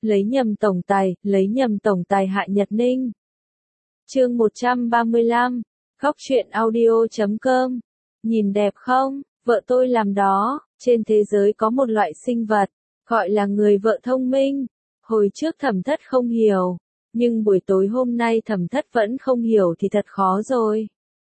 lấy nhầm tổng tài Hạ Nhật Ninh. Chương 135, Góc truyện audio.com. Nhìn đẹp không? Vợ tôi làm đó. Trên thế giới có một loại sinh vật, gọi là người vợ thông minh. Hồi trước Thẩm Thất không hiểu, nhưng buổi tối hôm nay Thẩm Thất vẫn không hiểu thì thật khó rồi.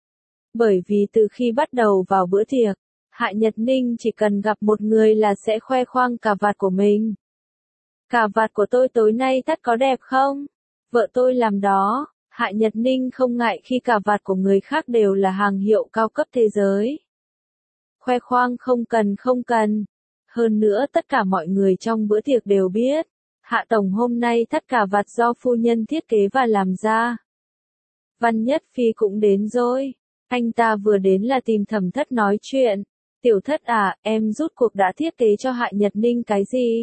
Bởi vì từ khi bắt đầu vào bữa tiệc, Hạ Nhật Ninh chỉ cần gặp một người là sẽ khoe khoang cà vạt của mình. Cà vạt của tôi tối nay thắt có đẹp không? Vợ tôi làm đó. Hạ Nhật Ninh không ngại khi cà vạt của người khác đều là hàng hiệu cao cấp thế giới. Khoe khoang không cần. Hơn nữa tất cả mọi người trong bữa tiệc đều biết, Hạ Tổng hôm nay thắt cà vạt do phu nhân thiết kế và làm ra. Văn Nhất Phi cũng đến rồi. Anh ta vừa đến là tìm Thẩm Thất nói chuyện. Tiểu Thất à, em rút cuộc đã thiết kế cho Hạ Nhật Ninh cái gì?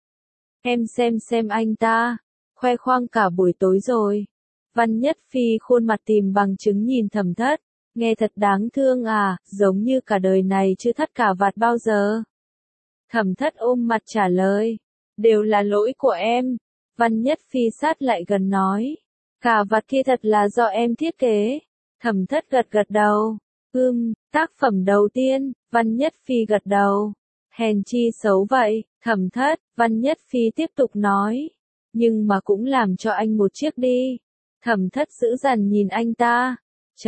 Em xem anh ta. Khoe khoang cả buổi tối rồi. Văn Nhất Phi khuôn mặt tìm bằng chứng nhìn Thẩm Thất. Nghe thật đáng thương à, giống như cả đời này chưa thắt cà vạt bao giờ. Thẩm Thất ôm mặt trả lời. Đều là lỗi của em. Văn Nhất Phi sát lại gần nói. Cà vạt kia thật là do em thiết kế. Thẩm Thất gật đầu. Tác phẩm đầu tiên. Văn Nhất Phi gật đầu. Hèn chi xấu vậy. Thẩm Thất. Văn Nhất Phi tiếp tục nói. Nhưng mà cũng làm cho anh một chiếc đi. Thẩm Thất dữ dằn nhìn anh ta.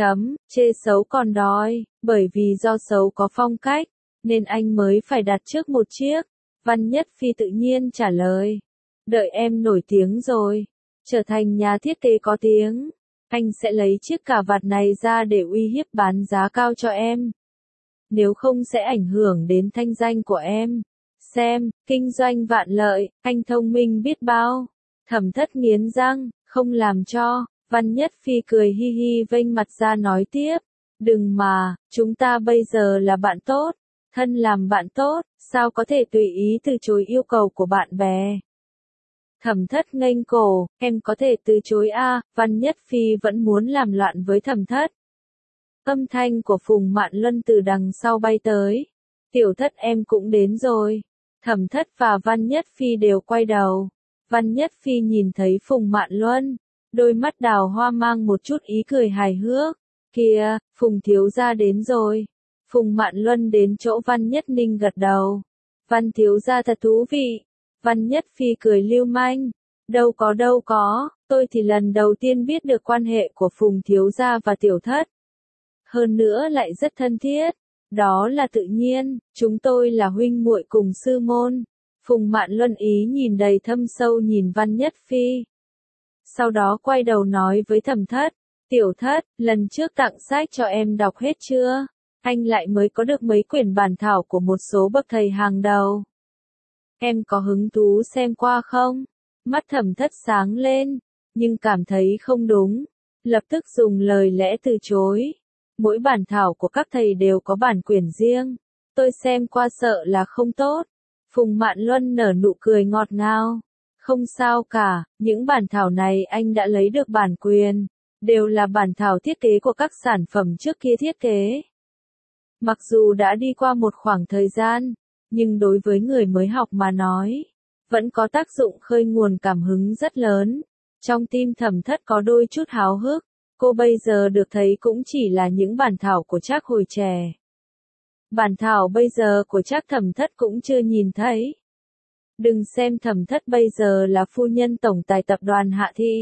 Chê xấu còn đòi. Bởi vì do xấu có phong cách, nên anh mới phải đặt trước một chiếc. Văn Nhất Phi tự nhiên trả lời. Đợi em nổi tiếng rồi, trở thành nhà thiết kế có tiếng, anh sẽ lấy chiếc cà vạt này ra để uy hiếp bán giá cao cho em. Nếu không sẽ ảnh hưởng đến thanh danh của em. Xem, kinh doanh vạn lợi, anh thông minh biết bao. Thẩm Thất nghiến răng, không làm cho. Văn Nhất Phi cười hi hi vênh mặt ra nói tiếp. Đừng mà, chúng ta bây giờ là bạn tốt. Thân làm bạn tốt, sao có thể tùy ý từ chối yêu cầu của bạn bè. Thẩm Thất nghênh cổ, em có thể từ chối à, Văn Nhất Phi vẫn muốn làm loạn với Thẩm Thất. Âm thanh của Phùng Mạn Luân từ đằng sau bay tới. Tiểu Thất em cũng đến rồi. Thẩm Thất và Văn Nhất Phi đều quay đầu. Văn Nhất Phi nhìn thấy Phùng Mạn Luân, đôi mắt đào hoa mang một chút ý cười hài hước. Kìa, Phùng thiếu gia đến rồi. Phùng Mạn Luân đến chỗ Văn Nhất Ninh gật đầu. Văn thiếu gia thật thú vị. Văn Nhất Phi cười lưu manh. Đâu có, tôi thì lần đầu tiên biết được quan hệ của Phùng thiếu gia và Tiểu Thất. Hơn nữa lại rất thân thiết. Đó là tự nhiên, chúng tôi là huynh muội cùng sư môn. Phùng Mạn Luân ý nhìn đầy thâm sâu nhìn Văn Nhất Phi. Sau đó quay đầu nói với Thẩm Thất. Tiểu Thất, lần trước tặng sách cho em đọc hết chưa? Anh lại mới có được mấy quyển bản thảo của một số bậc thầy hàng đầu. Em có hứng thú xem qua không? Mắt Thẩm Thất sáng lên, nhưng cảm thấy không đúng. Lập tức dùng lời lẽ từ chối. Mỗi bản thảo của các thầy đều có bản quyền riêng. Tôi xem qua sợ là không tốt. Phùng Mạn Luân nở nụ cười ngọt ngào. Không sao cả, những bản thảo này anh đã lấy được bản quyền. Đều là bản thảo thiết kế của các sản phẩm trước kia thiết kế. Mặc dù đã đi qua một khoảng thời gian, nhưng đối với người mới học mà nói, vẫn có tác dụng khơi nguồn cảm hứng rất lớn. Trong tim Thẩm Thất có đôi chút háo hức, cô bây giờ được thấy cũng chỉ là những bản thảo của Trác hồi trẻ. Bản thảo bây giờ của Trác Thẩm Thất cũng chưa nhìn thấy. Đừng xem Thẩm Thất bây giờ là phu nhân tổng tài tập đoàn Hạ Thị.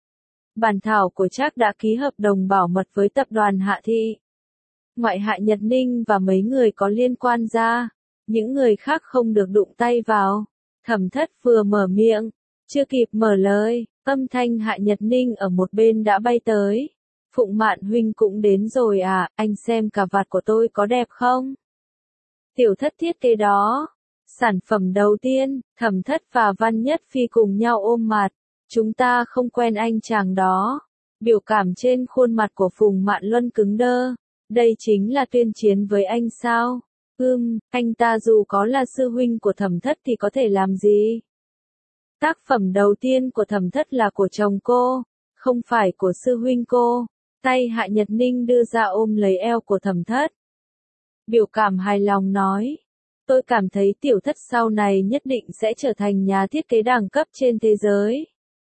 Bản thảo của Trác đã ký hợp đồng bảo mật với tập đoàn Hạ Thị. Ngoại Hạ Nhật Ninh và mấy người có liên quan ra, những người khác không được đụng tay vào. Thẩm Thất vừa mở miệng, chưa kịp mở lời, âm thanh Hạ Nhật Ninh ở một bên đã bay tới. Phụng Mạn huynh cũng đến rồi à, anh xem cà vạt của tôi có đẹp không? Tiểu Thất thiết kế đó. Sản phẩm đầu tiên, Thẩm Thất và Văn Nhất Phi cùng nhau ôm mặt. Chúng ta không quen anh chàng đó. Biểu cảm trên khuôn mặt của Phùng Mạn Luân cứng đơ. Đây chính là tuyên chiến với anh sao? Anh ta dù có là sư huynh của Thẩm Thất thì có thể làm gì? Tác phẩm đầu tiên của Thẩm Thất là của chồng cô, không phải của sư huynh cô. Tay Hạ Nhật Ninh đưa ra ôm lấy eo của Thẩm Thất. Biểu cảm hài lòng nói. Tôi cảm thấy tiểu thất sau này nhất định sẽ trở thành nhà thiết kế đẳng cấp trên thế giới.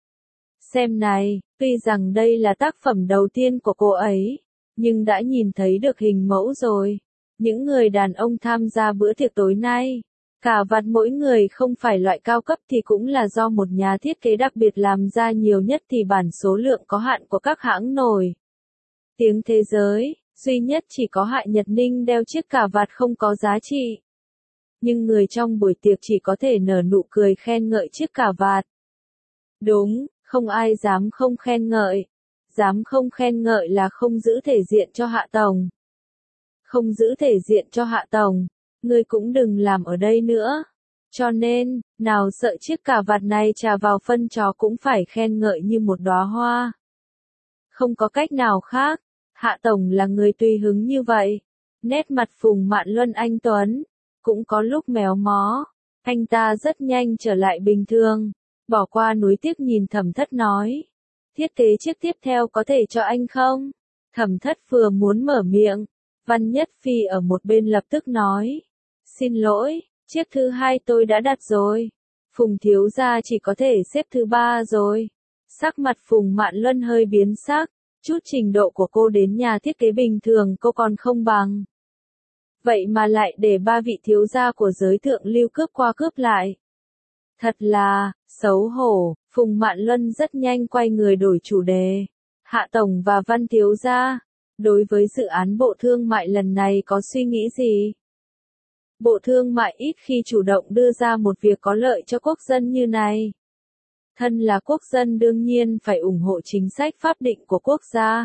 Xem này, tuy rằng đây là tác phẩm đầu tiên của cô ấy, nhưng đã nhìn thấy được hình mẫu rồi. Những người đàn ông tham gia bữa tiệc tối nay, cà vạt mỗi người không phải loại cao cấp thì cũng là do một nhà thiết kế đặc biệt làm ra, nhiều nhất thì bản số lượng có hạn của các hãng nổi tiếng thế giới, duy nhất chỉ có Hạ Nhật Ninh đeo chiếc cà vạt không có giá trị. Nhưng người trong buổi tiệc chỉ có thể nở nụ cười khen ngợi chiếc cà vạt. Đúng, không ai dám không khen ngợi. Dám không khen ngợi là không giữ thể diện cho Hạ Tổng. Không giữ thể diện cho Hạ Tổng, ngươi cũng đừng làm ở đây nữa. Cho nên, nào sợ chiếc cà vạt này trà vào phân chó cũng phải khen ngợi như một đóa hoa. Không có cách nào khác, Hạ Tổng là người tùy hứng như vậy. Nét mặt Phùng Mạn Luân anh tuấn, cũng có lúc méo mó. Anh ta rất nhanh trở lại bình thường, bỏ qua nuối tiếc nhìn Thẩm Thất nói. Thiết kế chiếc tiếp theo có thể cho anh không? Thẩm Thất vừa muốn mở miệng, Văn Nhất Phi ở một bên lập tức nói. Xin lỗi, chiếc thứ hai tôi đã đặt rồi. Phùng thiếu gia chỉ có thể xếp thứ ba rồi. Sắc mặt Phùng Mạn Luân hơi biến sắc, chút trình độ của cô đến nhà thiết kế bình thường cô còn không bằng. Vậy mà lại để ba vị thiếu gia của giới thượng lưu cướp qua cướp lại. Thật là, xấu hổ. Phùng Mạn Luân rất nhanh quay người đổi chủ đề. Hạ Tổng và Văn thiếu gia, đối với dự án Bộ Thương mại lần này có suy nghĩ gì? Bộ Thương mại ít khi chủ động đưa ra một việc có lợi cho quốc dân như này. Thân là quốc dân đương nhiên phải ủng hộ chính sách pháp định của quốc gia.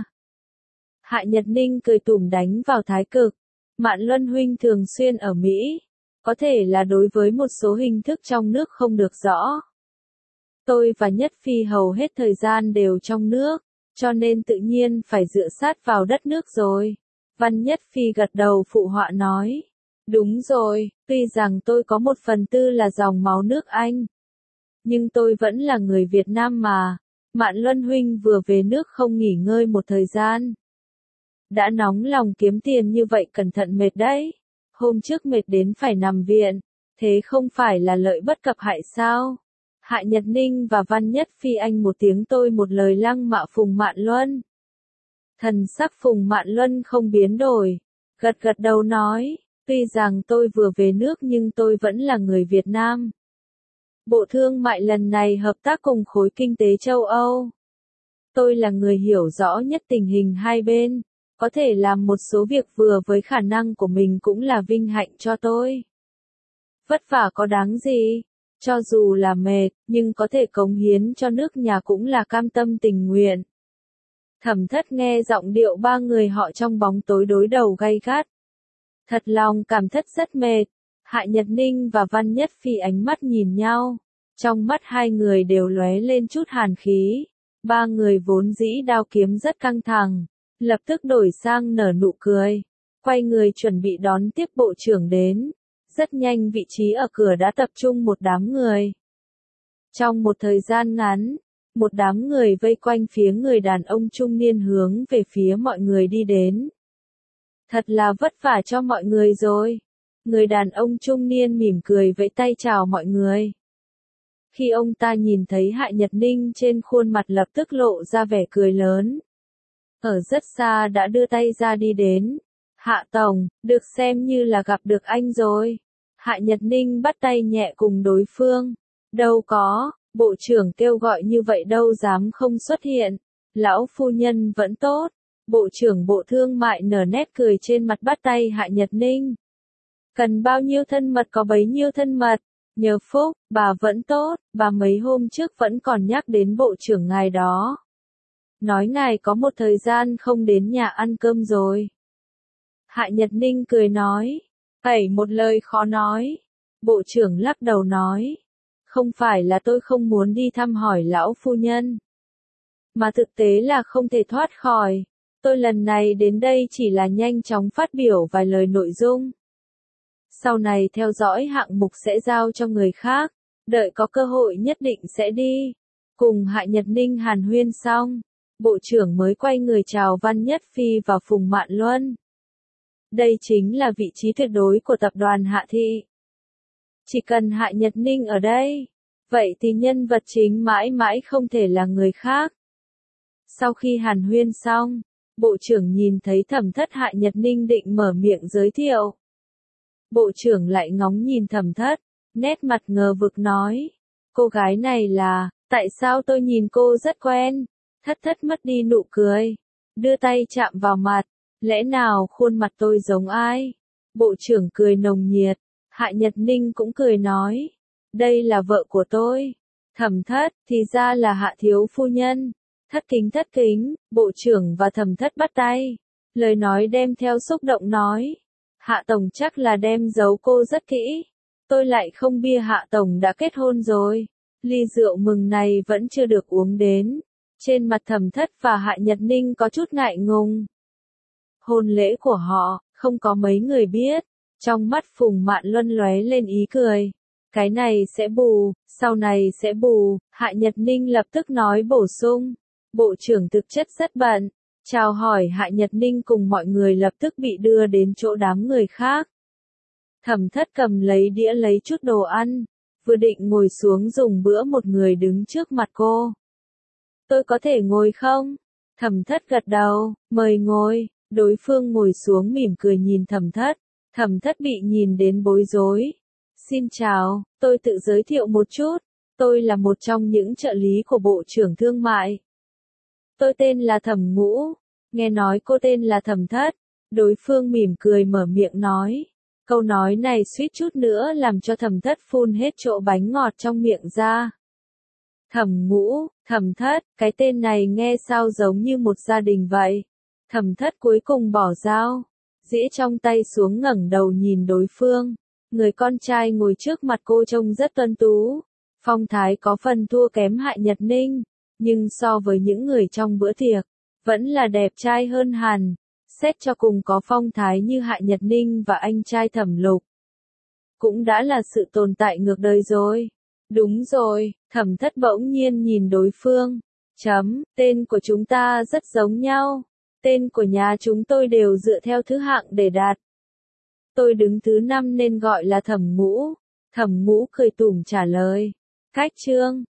Hạ Nhật Ninh cười tủm đánh vào thái cực. Mạn Luân huynh thường xuyên ở Mỹ. Có thể là đối với một số hình thức trong nước không được rõ. Tôi và Nhất Phi hầu hết thời gian đều trong nước, cho nên tự nhiên phải dựa sát vào đất nước rồi. Văn Nhất Phi gật đầu phụ họa nói. Đúng rồi, tuy rằng tôi có 1/4 là dòng máu nước Anh. Nhưng tôi vẫn là người Việt Nam mà. Mạn Luân huynh vừa về nước không nghỉ ngơi một thời gian. Đã nóng lòng kiếm tiền như vậy cẩn thận mệt đấy. Hôm trước mệt đến phải nằm viện. Thế không phải là lợi bất cập hại sao? Hạ Nhật Ninh và Văn Nhất Phi anh một tiếng tôi một lời lăng mạ Phùng Mạn Luân. Thần sắc Phùng Mạn Luân không biến đổi. Gật gật đầu nói. Tuy rằng tôi vừa về nước nhưng tôi vẫn là người Việt Nam. Bộ Thương mại lần này hợp tác cùng khối kinh tế châu Âu. Tôi là người hiểu rõ nhất tình hình hai bên. Có thể làm một số việc vừa với khả năng của mình cũng là vinh hạnh cho tôi. Vất vả có đáng gì? Cho dù là mệt, nhưng có thể cống hiến cho nước nhà cũng là cam tâm tình nguyện. Thẩm Thất nghe giọng điệu ba người họ trong bóng tối đối đầu gay gắt. Thật lòng cảm thất rất mệt. Hạ Nhật Ninh và Văn Nhất Phi ánh mắt nhìn nhau. Trong mắt hai người đều lóe lên chút hàn khí. Ba người vốn dĩ đao kiếm rất căng thẳng. Lập tức đổi sang nở nụ cười. Quay người chuẩn bị đón tiếp bộ trưởng đến. Rất nhanh vị trí ở cửa đã tập trung một đám người. Trong một thời gian ngắn, một đám người vây quanh phía người đàn ông trung niên hướng về phía mọi người đi đến. Thật là vất vả cho mọi người rồi. Người đàn ông trung niên mỉm cười vẫy tay chào mọi người. Khi ông ta nhìn thấy Hạ Nhật Ninh trên khuôn mặt lập tức lộ ra vẻ cười lớn. Ở rất xa đã đưa tay ra đi đến. Hạ Tổng, được xem như là gặp được anh rồi. Hạ Nhật Ninh bắt tay nhẹ cùng đối phương. Đâu có, bộ trưởng kêu gọi như vậy đâu dám không xuất hiện. Lão phu nhân vẫn tốt. Bộ trưởng Bộ Thương mại nở nét cười trên mặt bắt tay Hạ Nhật Ninh. Cần bao nhiêu thân mật có bấy nhiêu thân mật. Nhờ phúc, bà vẫn tốt, bà mấy hôm trước vẫn còn nhắc đến bộ trưởng ngài đó. Nói ngài có một thời gian không đến nhà ăn cơm rồi. Hạ Nhật Ninh cười nói. Một lời khó nói. Bộ trưởng lắc đầu nói. Không phải là tôi không muốn đi thăm hỏi lão phu nhân. Mà thực tế là không thể thoát khỏi. Tôi lần này đến đây chỉ là nhanh chóng phát biểu vài lời nội dung. Sau này theo dõi hạng mục sẽ giao cho người khác. Đợi có cơ hội nhất định sẽ đi. Cùng Hạ Nhật Ninh hàn huyên xong. Bộ trưởng mới quay người chào Văn Nhất Phi và Phùng Mạn Luân. Đây chính là vị trí tuyệt đối của tập đoàn Hạ Thị. Chỉ cần Hạ Nhật Ninh ở đây, vậy thì nhân vật chính mãi mãi không thể là người khác. Sau khi hàn huyên xong, bộ trưởng nhìn thấy Thẩm Thất, Hạ Nhật Ninh định mở miệng giới thiệu. Bộ trưởng lại ngóng nhìn Thẩm Thất, nét mặt ngờ vực nói, cô gái này là, tại sao tôi nhìn cô rất quen? Thất Thất mất đi nụ cười, đưa tay chạm vào mặt, lẽ nào khuôn mặt tôi giống ai? Bộ trưởng cười nồng nhiệt, Hạ Nhật Ninh cũng cười nói, đây là vợ của tôi. Thẩm Thất, thì ra là Hạ thiếu phu nhân. Thất kính, bộ trưởng và Thẩm Thất bắt tay. Lời nói đem theo xúc động nói, Hạ tổng chắc là đem giấu cô rất kỹ. Tôi lại không bia Hạ tổng đã kết hôn rồi. Ly rượu mừng này vẫn chưa được uống đến. Trên mặt Thẩm Thất và Hạ Nhật Ninh có chút ngại ngùng. Hôn lễ của họ, không có mấy người biết. Trong mắt Phùng Mạn Luân lóe lên ý cười. Cái này sẽ bù, sau này sẽ bù. Hạ Nhật Ninh lập tức nói bổ sung. Bộ trưởng thực chất rất bận. Chào hỏi Hạ Nhật Ninh cùng mọi người lập tức bị đưa đến chỗ đám người khác. Thẩm Thất cầm lấy đĩa lấy chút đồ ăn. Vừa định ngồi xuống dùng bữa, một người đứng trước mặt cô. Tôi có thể ngồi không? Thẩm Thất gật đầu, mời ngồi. Đối phương ngồi xuống mỉm cười nhìn Thẩm Thất. Thẩm Thất bị nhìn đến bối rối. Xin chào, tôi tự giới thiệu một chút. Tôi là một trong những trợ lý của Bộ trưởng Thương mại. Tôi tên là Thẩm Ngũ. Nghe nói cô tên là Thẩm Thất. Đối phương mỉm cười mở miệng nói. Câu nói này suýt chút nữa làm cho Thẩm Thất phun hết chỗ bánh ngọt trong miệng ra. Thẩm Ngũ, Thẩm Thất, cái tên này nghe sao giống như một gia đình vậy. Thẩm Thất cuối cùng bỏ dao dĩa trong tay xuống, ngẩng đầu nhìn đối phương. Người con trai ngồi trước mặt cô trông rất tuấn tú. Phong thái có phần thua kém Hạ Nhật Ninh, nhưng so với những người trong bữa tiệc, vẫn là đẹp trai hơn hẳn. Xét cho cùng có phong thái như Hạ Nhật Ninh và anh trai Thẩm Lục, cũng đã là sự tồn tại ngược đời rồi. Đúng rồi, Thẩm Thất bỗng nhiên nhìn đối phương. Tên của chúng ta rất giống nhau. Tên của nhà chúng tôi đều dựa theo thứ hạng để đặt. Tôi đứng thứ 5 nên gọi là Thẩm Ngũ. Thẩm Ngũ cười tủm trả lời. Cách trương,